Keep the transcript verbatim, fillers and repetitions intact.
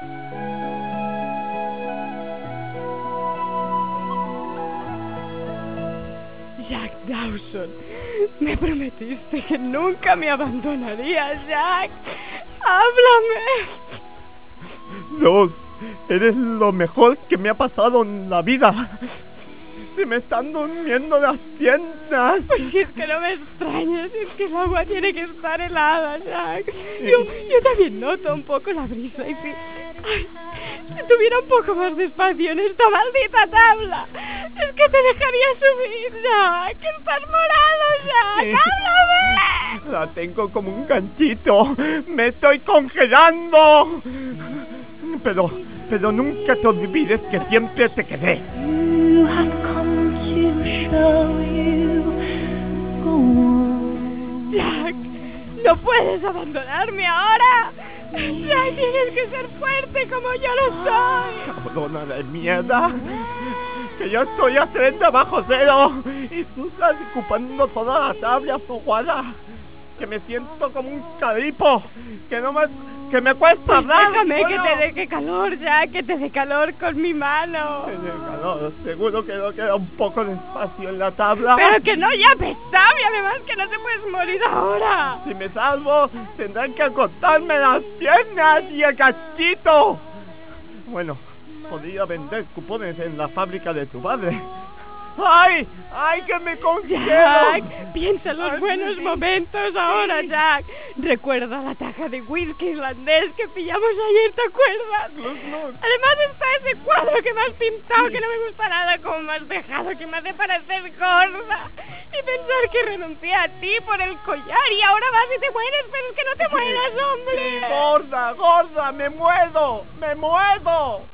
Jack Dawson, me prometiste que nunca me abandonarías, Jack. ¡Háblame! Luz, eres lo mejor que me ha pasado en la vida. Se me están durmiendo las piernas. Pues si es que no me extrañas, es que el agua tiene que estar helada, Jack. Yo, yo también noto un poco la brisa y si... Ay, si tuviera un poco más de espacio en esta maldita tabla, es que te dejaría subir, Jack. Estás morado, Jack. ¡Háblame! La tengo como un ganchito. Me estoy congelando. Pero, pero nunca te olvides que siempre te quedé. You have come to show you. Go on. Jack, no puedes abandonarme ahora. Jack, tienes que ser fuerte como yo lo soy. Cabrona de mierda. Que yo estoy a treinta bajo cero y tú estás ocupando toda la tabla aguada. Que me siento como un calipo. Que no me... que me cuesta hablar. Déjame bueno. que te deje calor, Jack, que te dé calor con mi mano. En el calor, seguro que no queda un poco de espacio en la tabla. Pero que no, ya pesado, y además que no te puedes morir ahora. Si me salvo, tendrán que cortarme las piernas y el cachito. Bueno, podría vender cupones en la fábrica de tu padre. ¡Ay! ¡Ay, que me congelo! Jack, piensa en los Ay, buenos sí, momentos ahora, sí. Jack. Recuerda la taja de whisky irlandés que pillamos ayer, ¿te acuerdas? Luz, Luz. Además está ese cuadro que me has pintado, que no me gusta nada como me has dejado, que me hace parecer gorda. Y pensar que renuncié a ti por el collar y ahora vas y te mueres, pero es que no te mueras, hombre. Sí, gorda, gorda, me muero, me muero.